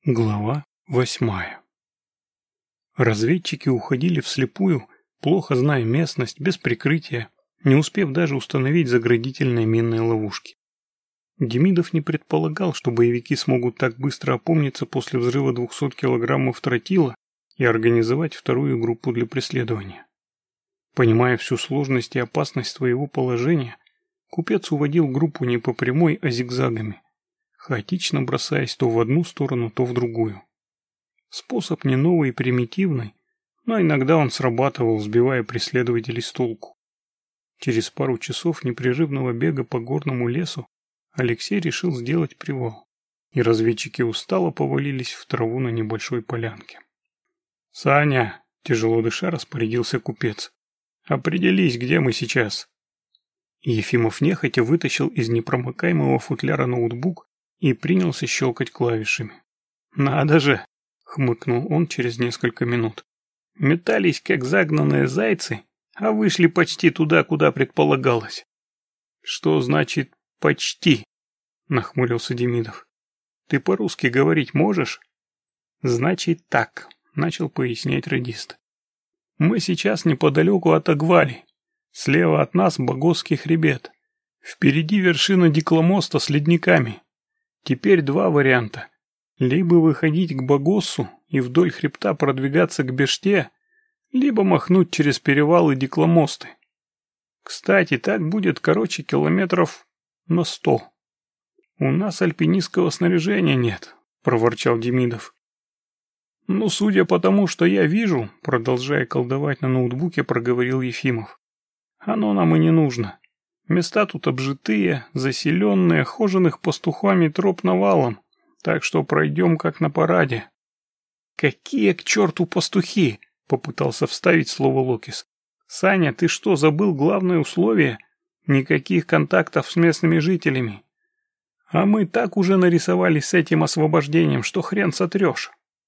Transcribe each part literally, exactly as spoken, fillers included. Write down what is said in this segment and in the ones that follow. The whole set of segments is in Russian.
Глава восьмая. Разведчики уходили вслепую, плохо зная местность, без прикрытия, не успев даже установить заградительные минные ловушки. Демидов не предполагал, что боевики смогут так быстро опомниться после взрыва двухсот килограммов тротила и организовать вторую группу для преследования. Понимая всю сложность и опасность своего положения, купец уводил группу не по прямой, а зигзагами, хаотично бросаясь то в одну сторону, то в другую. Способ не новый и примитивный, но иногда он срабатывал, сбивая преследователей с толку. Через пару часов непрерывного бега по горному лесу Алексей решил сделать привал, и разведчики устало повалились в траву на небольшой полянке. «Саня!» – тяжело дыша распорядился купец. «Определись, где мы сейчас?» Ефимов нехотя вытащил из непромокаемого футляра ноутбук и принялся щелкать клавишами. «Надо же!» — хмыкнул он через несколько минут. «Метались, как загнанные зайцы, а вышли почти туда, куда предполагалось». «Что значит «почти»?» — нахмурился Демидов. «Ты по-русски говорить можешь?» «Значит так», — начал пояснять радист. «Мы сейчас неподалеку от Агвали. Слева от нас Багосский хребет. Впереди вершина Дикламоста с ледниками. Теперь два варианта. Либо выходить к Багоссу и вдоль хребта продвигаться к Беште, либо махнуть через перевалы Дикламосты. Кстати, так будет короче километров на сто. У нас альпинистского снаряжения нет, проворчал Демидов. Ну, судя по тому, что я вижу, продолжая колдовать на ноутбуке, проговорил Ефимов. Оно нам и не нужно. Места тут обжитые, заселенные, хоженых пастухами троп навалом, так что пройдем как на параде. Какие к черту пастухи? Попытался вставить слово Локис. Саня, ты что, забыл главное условие? Никаких контактов с местными жителями. А мы так уже нарисовались с этим освобождением, что хрен сотрешь.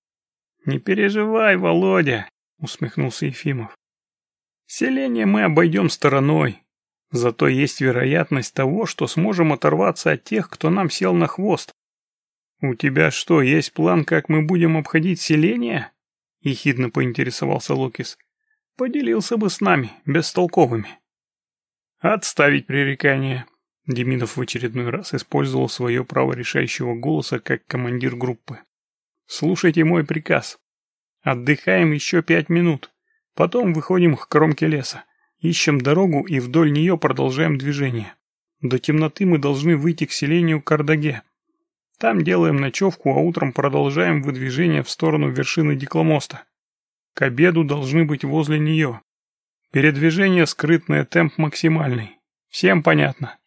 Не переживай, Володя, усмехнулся Ефимов. Селение мы обойдем стороной. Зато есть вероятность того, что сможем оторваться от тех, кто нам сел на хвост. У тебя что, есть план, как мы будем обходить селение? Ехидно поинтересовался Локис. Поделился бы с нами, бестолковыми. Отставить пререкание. Демидов в очередной раз использовал свое право решающего голоса как командир группы. Слушайте мой приказ. Отдыхаем еще пять минут. Потом выходим к кромке леса. Ищем дорогу и вдоль нее продолжаем движение. До темноты мы должны выйти к селению Кардаге. Там делаем ночевку, а утром продолжаем выдвижение в сторону вершины Дикламоста. К обеду должны быть возле нее. Передвижение скрытное, темп максимальный. Всем понятно?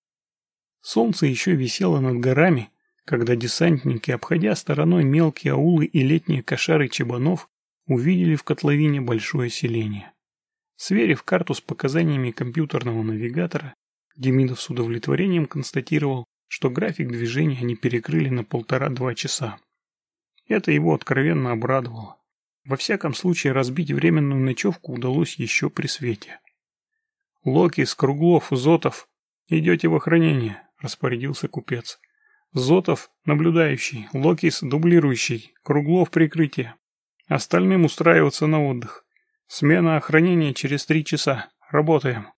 Солнце еще висело над горами, когда десантники, обходя стороной мелкие аулы и летние кошары чабанов, увидели в котловине большое селение. Сверив карту с показаниями компьютерного навигатора, Демидов с удовлетворением констатировал, что график движения они перекрыли на полтора-два часа. Это его откровенно обрадовало. Во всяком случае, разбить временную ночевку удалось еще при свете. «Локис, Круглов, Зотов, идете в охранение», — распорядился купец. «Зотов — наблюдающий, Локис — дублирующий, Круглов — прикрытие. Остальным устраиваться на отдых. Смена охранения через три часа. Работаем».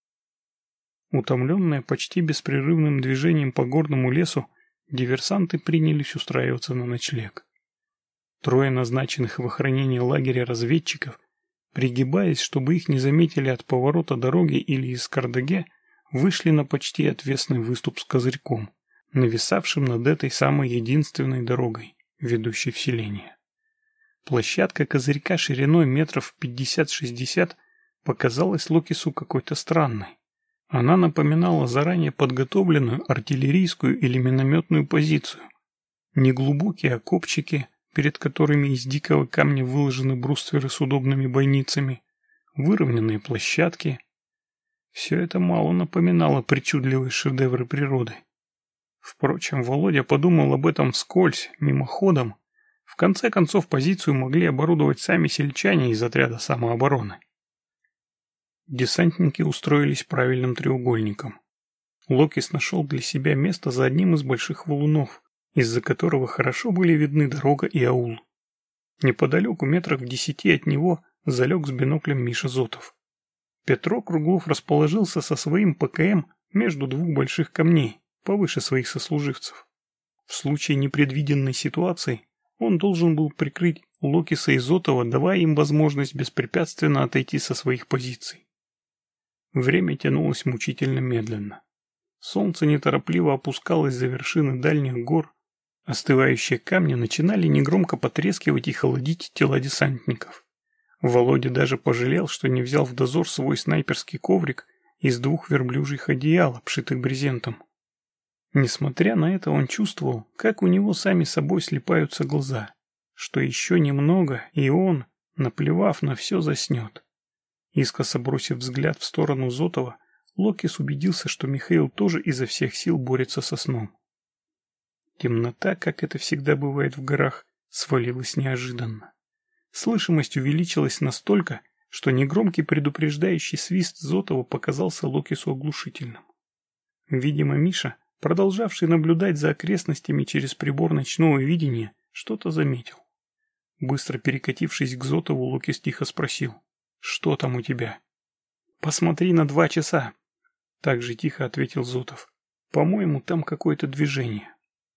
Утомленные почти беспрерывным движением по горному лесу, диверсанты принялись устраиваться на ночлег. Трое назначенных в охранение лагеря разведчиков, пригибаясь, чтобы их не заметили от поворота дороги или из Кардаге, вышли на почти отвесный выступ с козырьком, нависавшим над этой самой единственной дорогой, ведущей в селение. Площадка козырька шириной метров пятьдесят-шестьдесят показалась Локису какой-то странной. Она напоминала заранее подготовленную артиллерийскую или минометную позицию. Неглубокие окопчики, перед которыми из дикого камня выложены брустверы с удобными бойницами, выровненные площадки. Все это мало напоминало причудливые шедевры природы. Впрочем, Володя подумал об этом вскользь, мимоходом. В конце концов, позицию могли оборудовать сами сельчане из отряда самообороны. Десантники устроились правильным треугольником. Локис нашел для себя место за одним из больших валунов, из-за которого хорошо были видны дорога и аул. Неподалеку, метрах в десяти от него, залег с биноклем Миша Зотов. Петро Круглов расположился со своим ПКМ между двух больших камней, повыше своих сослуживцев. В случае непредвиденной ситуации он должен был прикрыть Локиса и Зотова, давая им возможность беспрепятственно отойти со своих позиций. Время тянулось мучительно медленно. Солнце неторопливо опускалось за вершины дальних гор, остывающие камни начинали негромко потрескивать и холодить тела десантников. Володя даже пожалел, что не взял в дозор свой снайперский коврик из двух верблюжьих одеял, обшитых брезентом. Несмотря на это, он чувствовал, как у него сами собой слипаются глаза, что еще немного, и он, наплевав на все, заснет. Искоса бросив взгляд в сторону Зотова, Локис убедился, что Михаил тоже изо всех сил борется со сном. Темнота, как это всегда бывает в горах, свалилась неожиданно. Слышимость увеличилась настолько, что негромкий предупреждающий свист Зотова показался Локису оглушительным. Видимо, Миша, продолжавший наблюдать за окрестностями через прибор ночного видения, что-то заметил. Быстро перекатившись к Зотову, Локис тихо спросил: «Что там у тебя?» «Посмотри на два часа», — так же тихо ответил Зотов. «По-моему, там какое-то движение».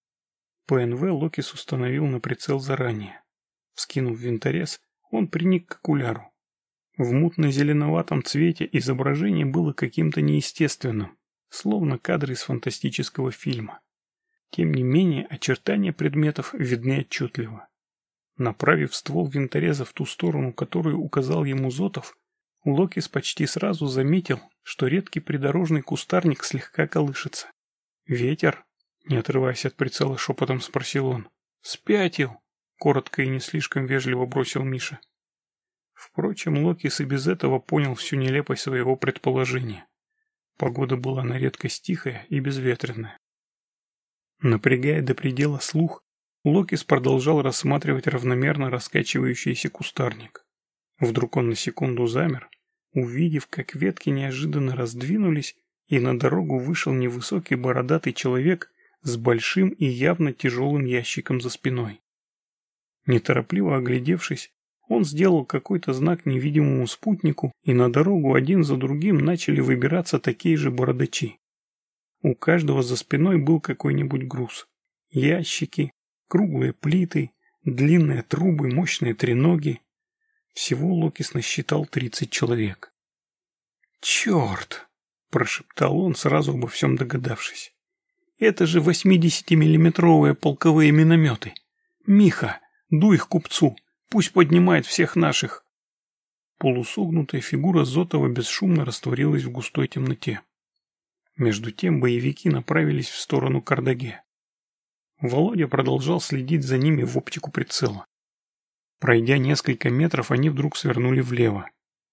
ПНВ Локис установил на прицел заранее. Вскинув винторез, он приник к окуляру. В мутно-зеленоватом цвете изображение было каким-то неестественным, словно кадры из фантастического фильма. Тем не менее, очертания предметов видны отчетливо. Направив ствол винтореза в ту сторону, которую указал ему Зотов, Локис почти сразу заметил, что редкий придорожный кустарник слегка колышется. «Ветер?» — не отрываясь от прицела, шепотом спросил он. «Спятил!» — коротко и не слишком вежливо бросил Миша. Впрочем, Локис и без этого понял всю нелепость своего предположения. Погода была на редкость тихая и безветренная. Напрягая до предела слух, Локис продолжал рассматривать равномерно раскачивающийся кустарник. Вдруг он на секунду замер, увидев, как ветки неожиданно раздвинулись, и на дорогу вышел невысокий бородатый человек с большим и явно тяжелым ящиком за спиной. Неторопливо оглядевшись, он сделал какой-то знак невидимому спутнику, и на дорогу один за другим начали выбираться такие же бородачи. У каждого за спиной был какой-нибудь груз. Ящики, круглые плиты, длинные трубы, мощные треноги. Всего Локис насчитал тридцать человек. «Черт!» – прошептал он, сразу обо всем догадавшись. «Это же восьмидесятимиллиметровые полковые минометы! Миха, дуй их купцу, пусть поднимает всех наших!» Полусогнутая фигура Зотова бесшумно растворилась в густой темноте. Между тем боевики направились в сторону Кардаге. Володя продолжал следить за ними в оптику прицела. Пройдя несколько метров, они вдруг свернули влево.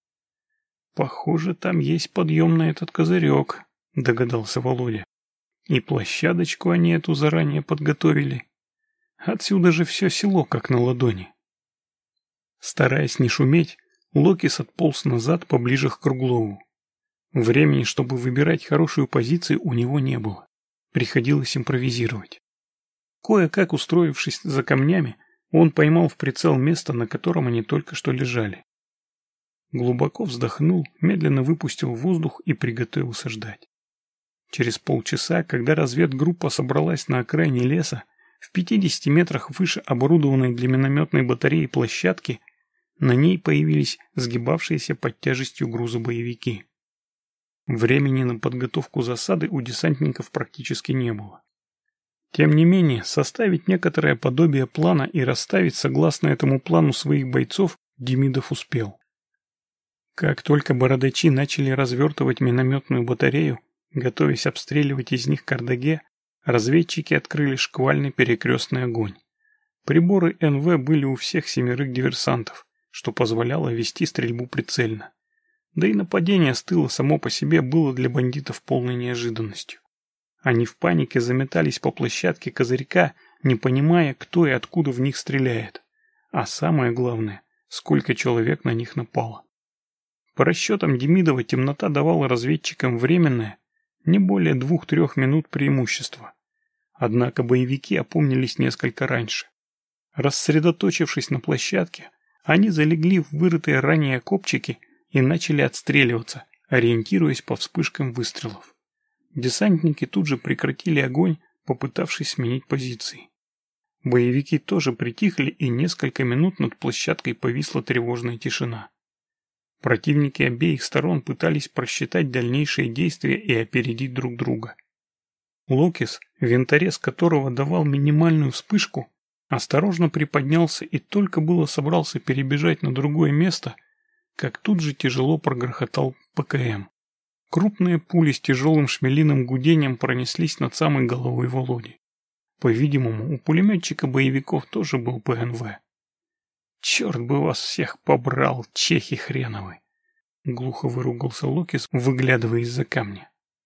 «Похоже, там есть подъем на этот козырек», — догадался Володя. «И площадочку они эту заранее подготовили. Отсюда же все село как на ладони». Стараясь не шуметь, Локис отполз назад поближе к Круглову. Времени, чтобы выбирать хорошую позицию, у него не было. Приходилось импровизировать. Кое-как устроившись за камнями, он поймал в прицел место, на котором они только что лежали. Глубоко вздохнул, медленно выпустил воздух и приготовился ждать. Через полчаса, когда разведгруппа собралась на окраине леса, в пятидесяти метрах выше оборудованной для минометной батареи площадки, на ней появились сгибавшиеся под тяжестью груза боевики. Времени на подготовку засады у десантников практически не было. Тем не менее, составить некоторое подобие плана и расставить согласно этому плану своих бойцов Демидов успел. Как только бородачи начали развертывать минометную батарею, готовясь обстреливать из них Кардаге, разведчики открыли шквальный перекрестный огонь. Приборы эн вэ были у всех семерых диверсантов, что позволяло вести стрельбу прицельно. Да и нападение с тыла само по себе было для бандитов полной неожиданностью. Они в панике заметались по площадке козырька, не понимая, кто и откуда в них стреляет. А самое главное, сколько человек на них напало. По расчетам Демидова, темнота давала разведчикам временное, не более двух-трех минут преимущества. Однако боевики опомнились несколько раньше. Рассредоточившись на площадке, они залегли в вырытые ранее копчики и начали отстреливаться, ориентируясь по вспышкам выстрелов. Десантники тут же прекратили огонь, попытавшись сменить позиции. Боевики тоже притихли, и несколько минут над площадкой повисла тревожная тишина. Противники обеих сторон пытались просчитать дальнейшие действия и опередить друг друга. Локис, винторез которого давал минимальную вспышку, осторожно приподнялся и только было собрался перебежать на другое место, как тут же тяжело прогрохотал ПКМ. Крупные пули с тяжелым шмелиным гудением пронеслись над самой головой Володи. По-видимому, у пулеметчика боевиков тоже был ПНВ. «Черт бы вас всех побрал, чехи хреновы!» Глухо выругался Локис, выглядывая из-за камня.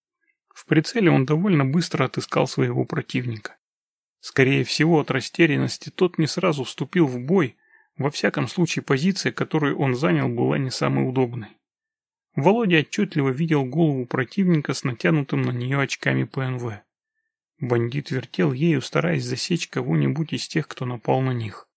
В прицеле он довольно быстро отыскал своего противника. Скорее всего, от растерянности тот не сразу вступил в бой, во всяком случае позиция, которую он занял, была не самой удобной. Володя отчетливо видел голову противника с натянутым на нее очками ПНВ. Бандит вертел ею, стараясь засечь кого-нибудь из тех, кто напал на них.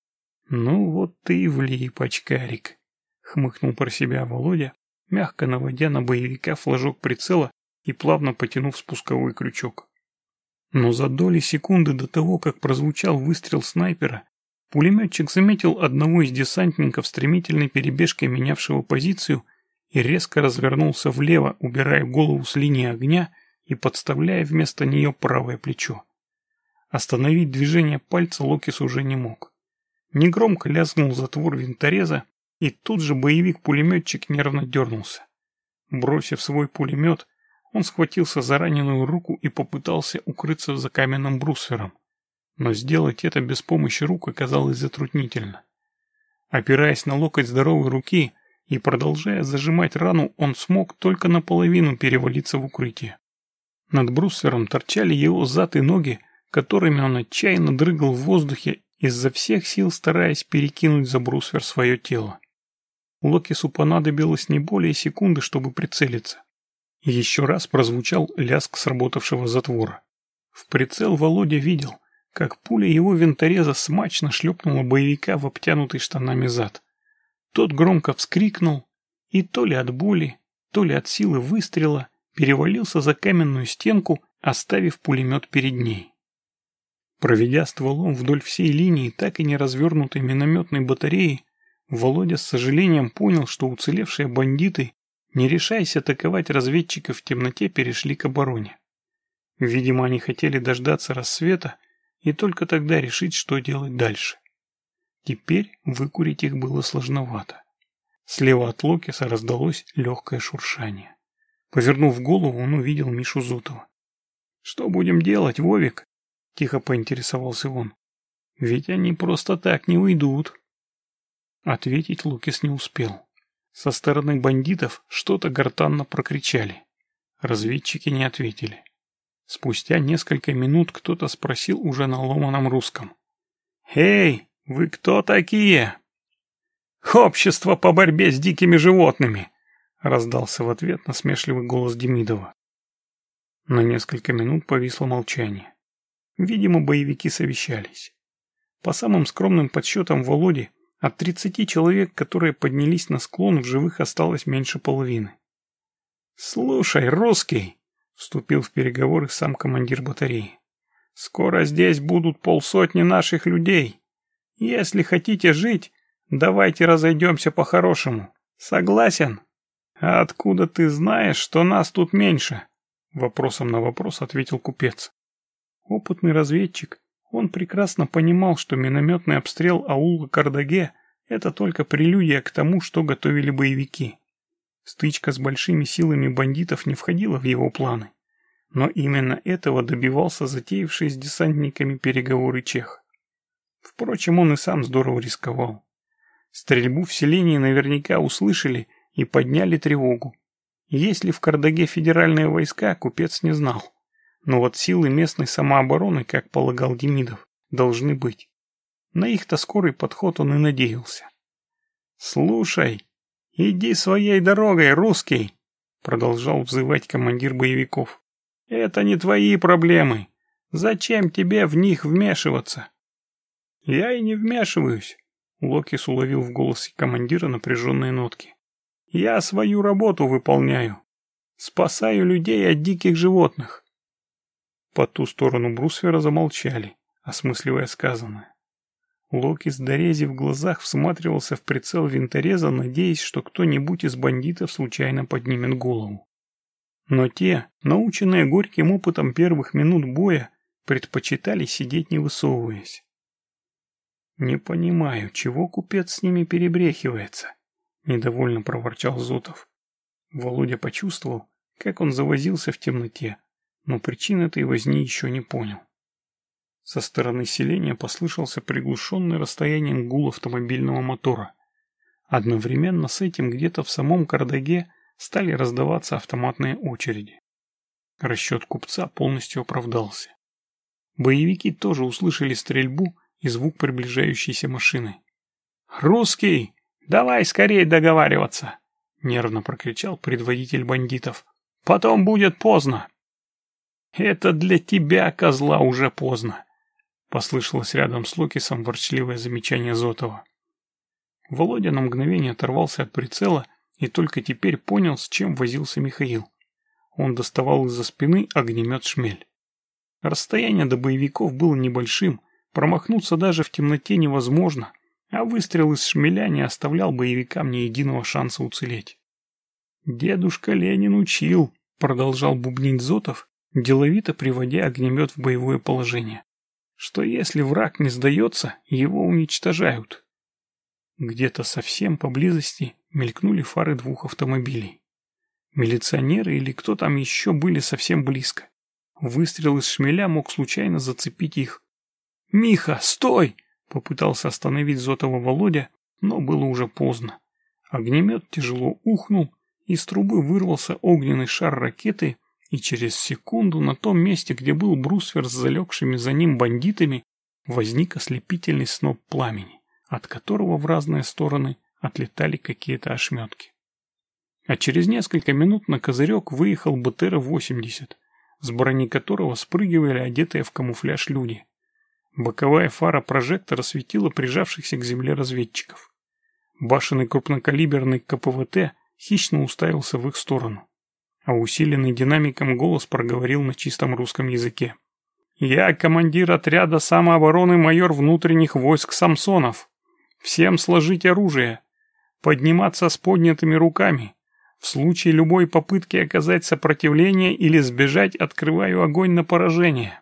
«Ну вот ты и влип, очкарик», — хмыкнул про себя Володя, мягко наводя на боевика флажок прицела и плавно потянув спусковой крючок. Но за доли секунды до того, как прозвучал выстрел снайпера, пулеметчик заметил одного из десантников, стремительной перебежкой менявшего позицию, и резко развернулся влево, убирая голову с линии огня и подставляя вместо нее правое плечо. Остановить движение пальца Локис уже не мог. Негромко лязгнул затвор винтореза, и тут же боевик-пулеметчик нервно дернулся. Бросив свой пулемет, он схватился за раненую руку и попытался укрыться за каменным брусвером. Но сделать это без помощи рук оказалось затруднительно. Опираясь на локоть здоровой руки и продолжая зажимать рану, он смог только наполовину перевалиться в укрытие. Над брусвером торчали его зад и ноги, которыми он отчаянно дрыгал в воздухе, изо всех сил стараясь перекинуть за брусвер свое тело. Локису понадобилось не более секунды, чтобы прицелиться. Еще раз прозвучал лязг сработавшего затвора. В прицел Володя видел, как пуля его винтореза смачно шлепнула боевика в обтянутый штанами зад. Тот громко вскрикнул и то ли от боли, то ли от силы выстрела перевалился за каменную стенку, оставив пулемет перед ней. Проведя стволом вдоль всей линии так и не развернутой минометной батареи, Володя с сожалением понял, что уцелевшие бандиты, не решаясь атаковать разведчиков в темноте, перешли к обороне. Видимо, они хотели дождаться рассвета и только тогда решить, что делать дальше. Теперь выкурить их было сложновато. Слева от Локиса раздалось легкое шуршание. Повернув голову, он увидел Мишу Зотова. «Что будем делать, Вовик?» — тихо поинтересовался он. «Ведь они просто так не уйдут». Ответить Локис не успел. Со стороны бандитов что-то гортанно прокричали. Разведчики не ответили. Спустя несколько минут кто-то спросил уже на ломаном русском. «Эй, вы кто такие?» «Общество по борьбе с дикими животными», — раздался в ответ насмешливый голос Демидова. На несколько минут повисло молчание. Видимо, боевики совещались. По самым скромным подсчетам Володи, от тридцати человек, которые поднялись на склон, в живых осталось меньше половины. «Слушай, русский», — вступил в переговоры сам командир батареи, — «скоро здесь будут полсотни наших людей. Если хотите жить, давайте разойдемся по-хорошему. Согласен?» «А откуда ты знаешь, что нас тут меньше?» Вопросом на вопрос ответил купец. Опытный разведчик, он прекрасно понимал, что минометный обстрел аула Кардаге — это только прелюдия к тому, что готовили боевики. Стычка с большими силами бандитов не входила в его планы. Но именно этого добивался затеявший с десантниками переговоры чех. Впрочем, он и сам здорово рисковал. Стрельбу в селении наверняка услышали и подняли тревогу. Есть ли в Кардаге федеральные войска, купец не знал. Но вот силы местной самообороны, как полагал Демидов, должны быть. На их-то скорый подход он и надеялся. «Слушай, иди своей дорогой, русский!» Продолжал взывать командир боевиков. «Это не твои проблемы. Зачем тебе в них вмешиваться?» «Я и не вмешиваюсь», — Локис уловил в голосе командира напряженные нотки. «Я свою работу выполняю. Спасаю людей от диких животных». По ту сторону брусвера замолчали, осмысливая сказанное. Локис, дорезив в глазах, всматривался в прицел винтореза, надеясь, что кто-нибудь из бандитов случайно поднимет голову. Но те, наученные горьким опытом первых минут боя, предпочитали сидеть не высовываясь. «Не понимаю, чего купец с ними перебрехивается?» — недовольно проворчал Зотов. Володя почувствовал, как он завозился в темноте, но причин этой возни еще не понял. Со стороны селения послышался приглушенный расстоянием гул автомобильного мотора. Одновременно с этим где-то в самом Кардаге стали раздаваться автоматные очереди. Расчет купца полностью оправдался. Боевики тоже услышали стрельбу и звук приближающейся машины. «Русский, давай скорее договариваться!» — нервно прокричал предводитель бандитов. «Потом будет поздно!» «Это для тебя, козла, уже поздно!» — послышалось рядом с Локисом ворчливое замечание Зотова. Володя на мгновение оторвался от прицела и только теперь понял, с чем возился Михаил. Он доставал из-за спины огнемет «Шмель». Расстояние до боевиков было небольшим, промахнуться даже в темноте невозможно, а выстрел из «Шмеля» не оставлял боевикам ни единого шанса уцелеть. «Дедушка Ленин учил», — продолжал бубнить Зотов, деловито приводя огнемет в боевое положение, что если враг не сдается, его уничтожают. Где-то совсем поблизости мелькнули фары двух автомобилей. Милиционеры или кто там еще были совсем близко. Выстрел из «Шмеля» мог случайно зацепить их. «Миха, стой!» — попытался остановить Зотова Володя, но было уже поздно. Огнемет тяжело ухнул, из трубы вырвался огненный шар ракеты, и через секунду на том месте, где был бруствер с залегшими за ним бандитами, возник ослепительный сноп пламени, от которого в разные стороны отлетали какие-то ошметки. А через несколько минут на козырек выехал бэ тэ эр восемьдесят, с брони которого спрыгивали одетые в камуфляж люди. Боковая фара прожектора светила прижавшихся к земле разведчиков. Башенный крупнокалиберный ка пэ вэ тэ хищно уставился в их сторону, а усиленный динамиком голос проговорил на чистом русском языке. «Я командир отряда самообороны майор внутренних войск Самсонов. Всем сложить оружие, подниматься с поднятыми руками. В случае любой попытки оказать сопротивление или сбежать, открываю огонь на поражение».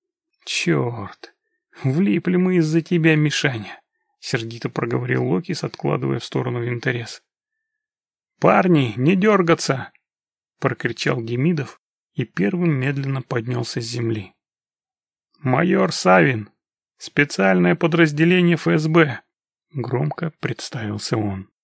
«Черт, влипли мы из-за тебя, Мишаня», — сердито проговорил Локис, откладывая в сторону винторез. «Парни, не дергаться!» — прокричал Демидов и первым медленно поднялся с земли. «Майор Савин, специальное подразделение эф эс бэ», — громко представился он.